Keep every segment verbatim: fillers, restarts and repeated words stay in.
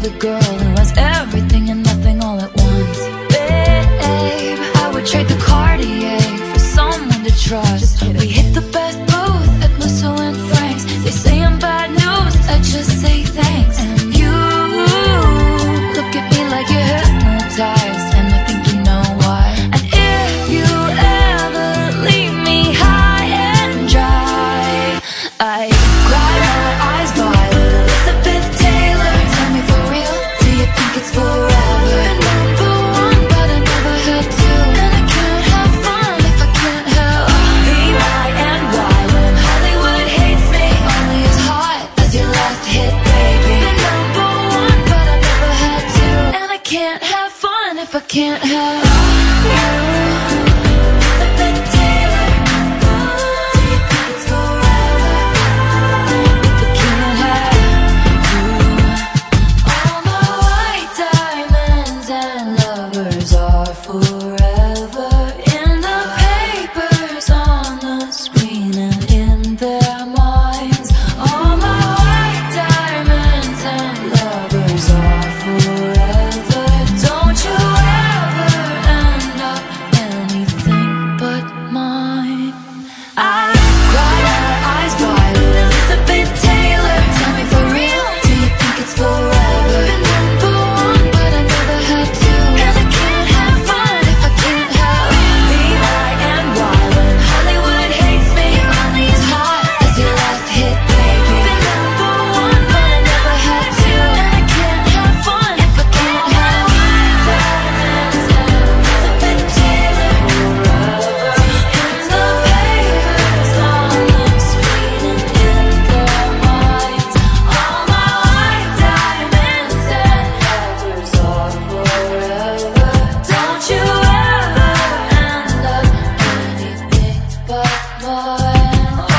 the girl who has everything and nothing all at once. Babe, I would trade the Cartier for someone to trust. We hit the best booth at Musso and Frank's. They say I'm bad news, I just say thanks. And you look at me like you're hypnotized, and I think you know why. And if you ever leave me high and dry, I cry my eyes violet, Elizabeth Taylor. Tell me for real, do you think it's forever? And number one, but I never had to. And I can't have fun if I can't help B Y N Y when Hollywood hates me, only as hot as your last hit, baby. And number one, but I never had to. And I can't have fun if I can't help you. Elizabeth Taylor, do you think it's forever? If I can't have you. All my white diamonds and lovers are forever in the papers, on the screen, and in their minds. All my white diamonds and lovers are forever. Don't you ever end up anything but mine. I cry my eyes violet, Elizabeth Taylor. Tell me for real, do you think it's forever? And number one, but I never had to. And I can't have fun if I can't help B Y N Y when Hollywood hates me, only as hot as your last hit, baby. Been number one, but I never had to. And I can't have fun if I can't help diamonds and Elizabeth Taylor forever in the papers, on the screen, and in their minds. All my white diamonds and lovers are forever. Don't you ever end up anything but mine. Oh.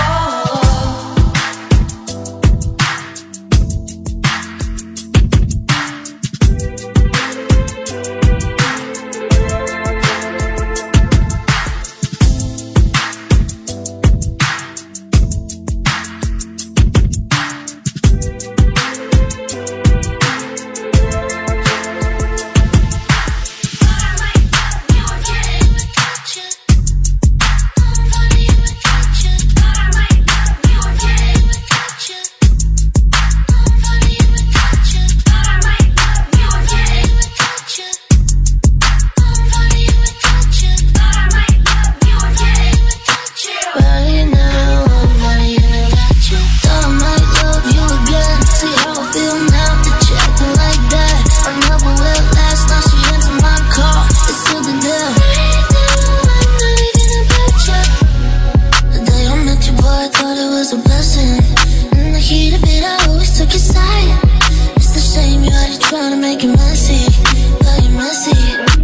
Right now, I'm not even at you. Thought I might love you again. See how I feel now that you're acting like that. I never will last, now she into my car. It's still the deal. Right now, I'm not even about you. The day I met you, boy, I thought it was a blessing. In the heat of it, I always took your side. It's the shame you had to try to make it messy. Got you messy.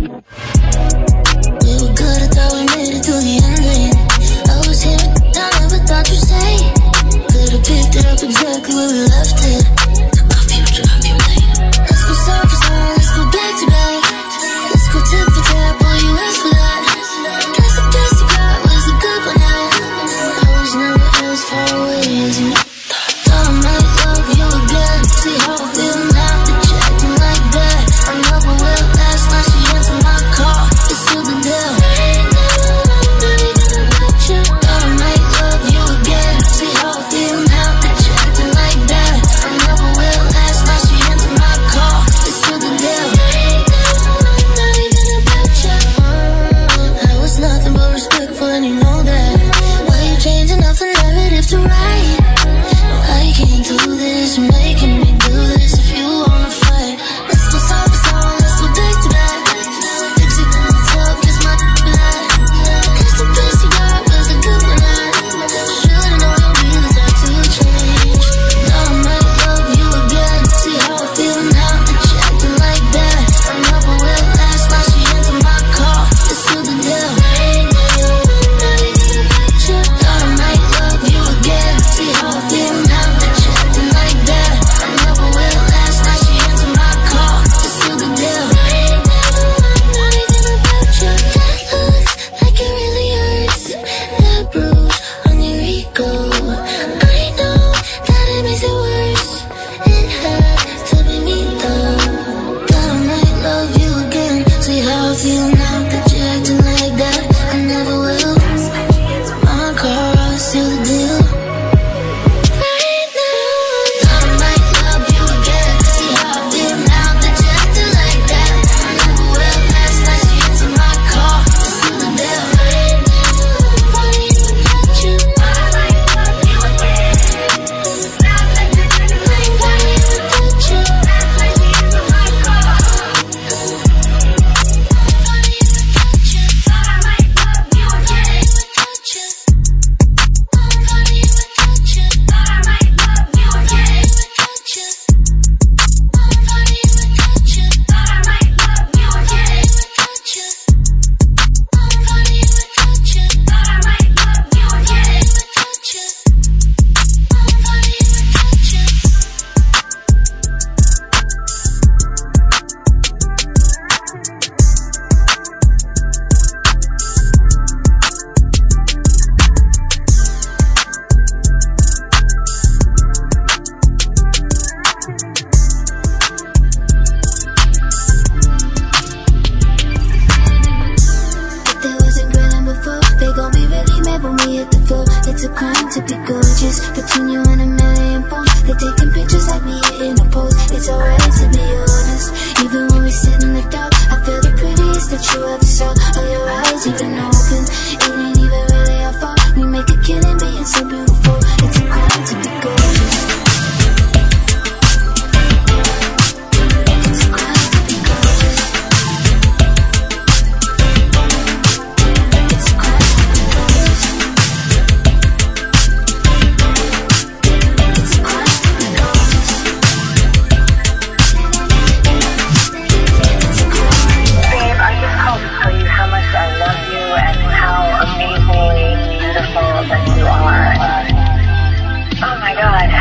We were good, I thought we made it through the ending. I was here, I never thought you'd say. Could've picked it up exactly where we left it. The coffee will drive you late. Let's go side for side, let's go back to back. Let's go tip for tap, boy, you asked for that. Guess the best you got was a good one now. I was never as far away as you. Thought I might love you again. See how I feel now that you're acting like that. I never will last, now she into my car. It's still the deal. Right now, I'm not even about you. Thought I might love you again. See how I feel now that you're acting like that.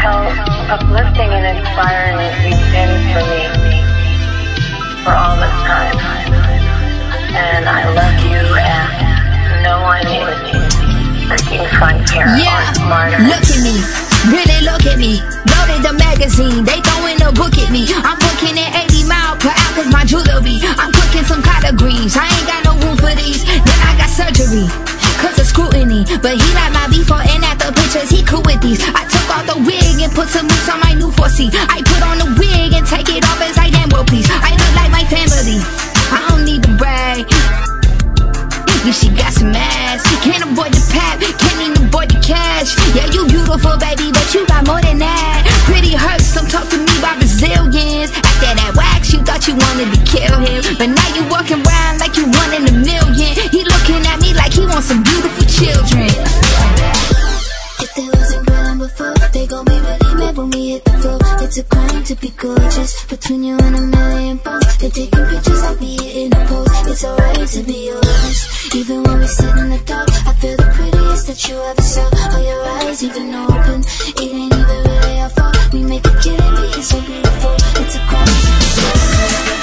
how uplifting and inspiring you've been for me for all this time. And I love you, and no one is freaking funnier or smarter. Look at me, really look at me. Loaded the magazine, they throwing a book at me. I'm booking at eighty miles per hour cause my jewelry. I'm cooking some collard greens, I ain't got no room for these. Then I got surgery cause of scrutiny, but he like my before and after pictures, he cool with these. I took off the wig and put some mousse on my new four C. I put on the wig and take it off as I damn well please. I look like my family, I don't need to brag. Yeah, she got some ass, can't avoid the pap, can't even avoid the cash. Yeah, you beautiful baby, but you got more than that. Pretty hurts, don't talk to me about Brazilians. After that wax, you thought you wanted to kill him, but now you walking around like you one in a million. He looking at me like he wants some beautiful children. If they wasn't grilling before, they gon' be really mad when we hit the floor. It's a crime to be gorgeous, between you and a million posts. They're taking pictures of me hitting the pose. It's alright to be honest, even when we sit in the dark. I feel the prettiest that you ever saw. All your eyes even open, it ain't even really our fault. We make a killing, being so beautiful. It's a crime to be gorgeous.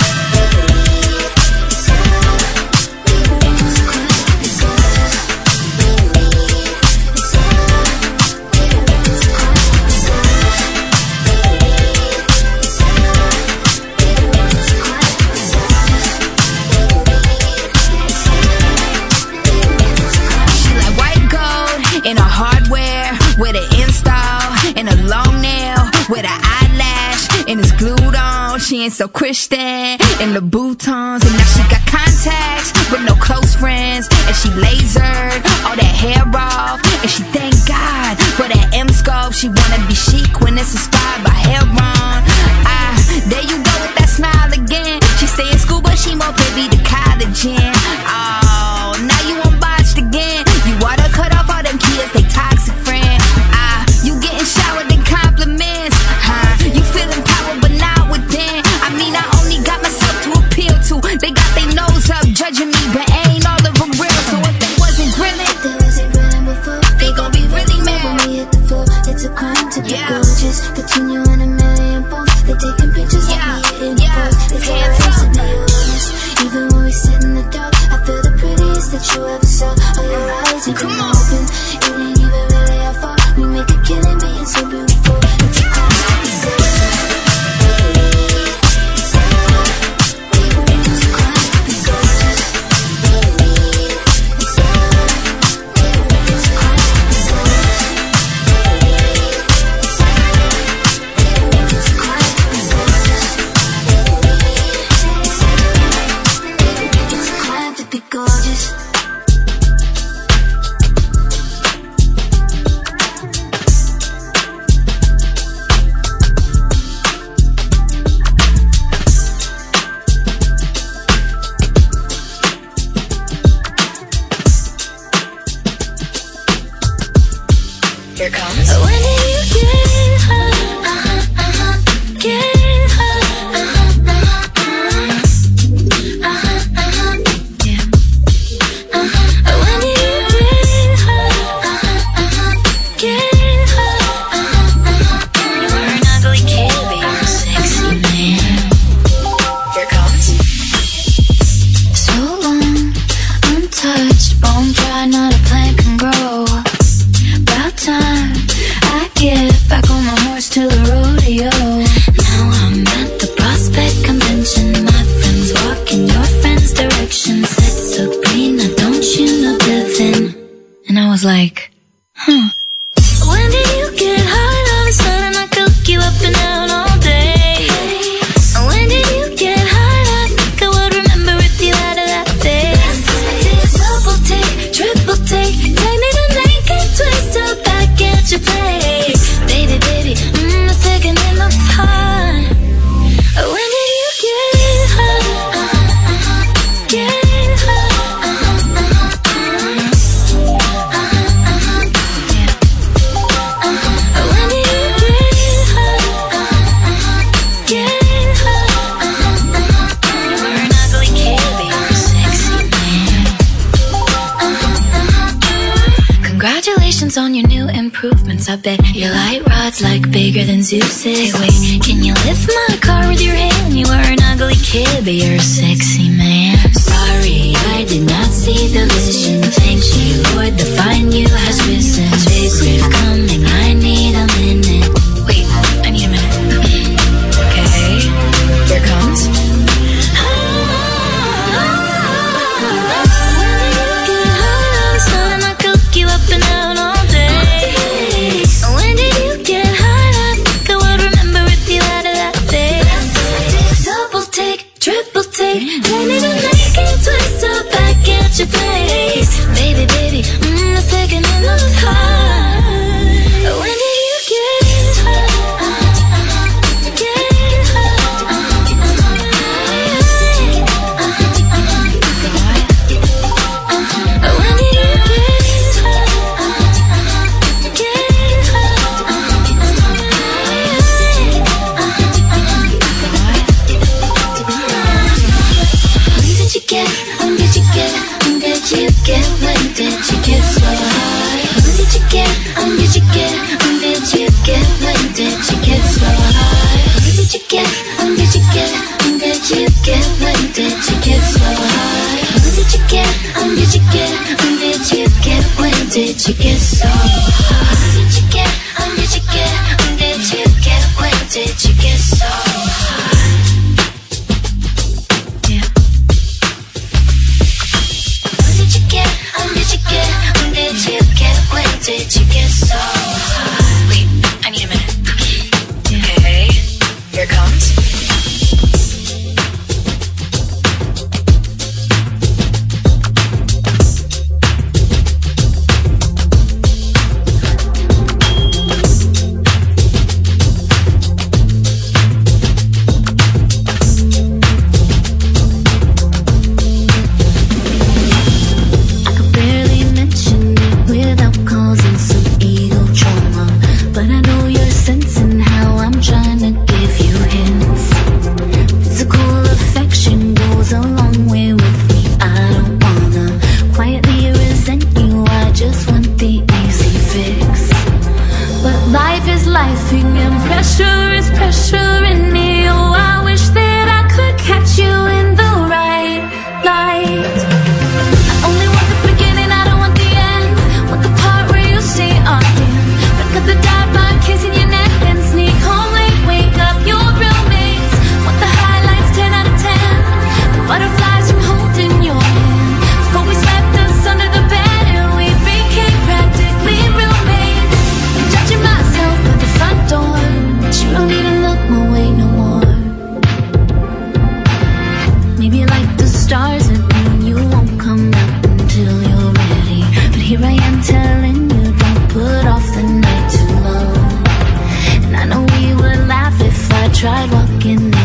In a hardware, with an install, and a long nail, with an eyelash, and it's glued on. She ain't so Christian, in the boutons, and now she got contacts, with no close friends, and she lasered all that hair off, and she thank God for that M-scope. She wanna be chic when it's inspired by Heron. Ah, there you go with that smile again. She stay in school, but she more privy to college in. Oh, now you unbotched again. You water cut off all them kids, they toxic friend. Ah, you getting showered in compliments. Huh? You feeling power, but not within. I mean, I only got myself to appeal to. They got their nose up, judging me, but ain't all of them real. So if they wasn't grilling, if they wasn't grilling before, they gon' be really mad when we hit the floor. It's a crime to be yeah. gorgeous, between you and a million posts. They taking pictures yeah. of me hitting the yeah. pose. It's alright to be honest, even when we sit in the dark. I feel the prettiest that you ever saw. All your eyes even open, it ain't even really our fault. We make a killing being so beautiful. It's a crime to be gorgeous. Here comes. When did you get hot? Uh-huh, uh-huh. Get hot. Uh-huh, uh-huh. Uh-huh, uh-huh. Yeah. Uh-huh. When did you get hot? Uh-huh, uh-huh. Get hot. Uh-huh, uh-huh. You were an ugly kid, but you're a sexy man. Here comes. So long, untouched, bone dry, not a plant can grow. Time I get back on my horse to the rodeo. Now I'm at the Prospect Convention. My friends walk in your friend's direction. Said Sabrina, don't you know Devin? And I was like, huh. When did you get hot? All of a sudden I cook you up and down all day. When did you get hot? I think I would remember if you had a that face. Double take, triple take, take me to naked twist up. Your place, baby, baby, mmm, it's taking in the time. When did you get hot? Uh-huh, uh-huh. Get hot. Uh-huh, uh-huh. Uh-huh, uh-huh. Yeah. Uh-huh. When did you get hot? Uh-huh, uh-huh. Get hot. Uh-huh, uh-huh. You were an ugly kid, but you're a sexy man. Uh-huh, uh-huh. Congratulations on your new image. improvements. I bet your light rod's like bigger than Zeus's. Hey, wait, can you lift my car with your hand? You are an ugly kid, but you're a sexy man. Sorry, I did not see the vision. Thank you, Lord, the fine you has risen. Big riff coming, I need a minute. Wait, I need a minute. Okay, here it comes. You up and out all day. When did you get hot? I think I would remember if you had a that face. Double take, triple take, turn it and make it twist up back at your place. Baby, baby, mm, the second in the heart. When did you get hot? Get hot? When did you get When did you get, when did you get, when did you get so high? When did you get, when did you get, when did you get, when did you get so high? When did you get, when did you get, when did you get, when did you get so high? When did you get, when did you get, when did you get, when did you get so high? When did you get, when did you get, when did you get, when did you get so high? When did you get, when did you get, when did you get so high? Wait, I need a minute. Okay, here it comes. Tried walking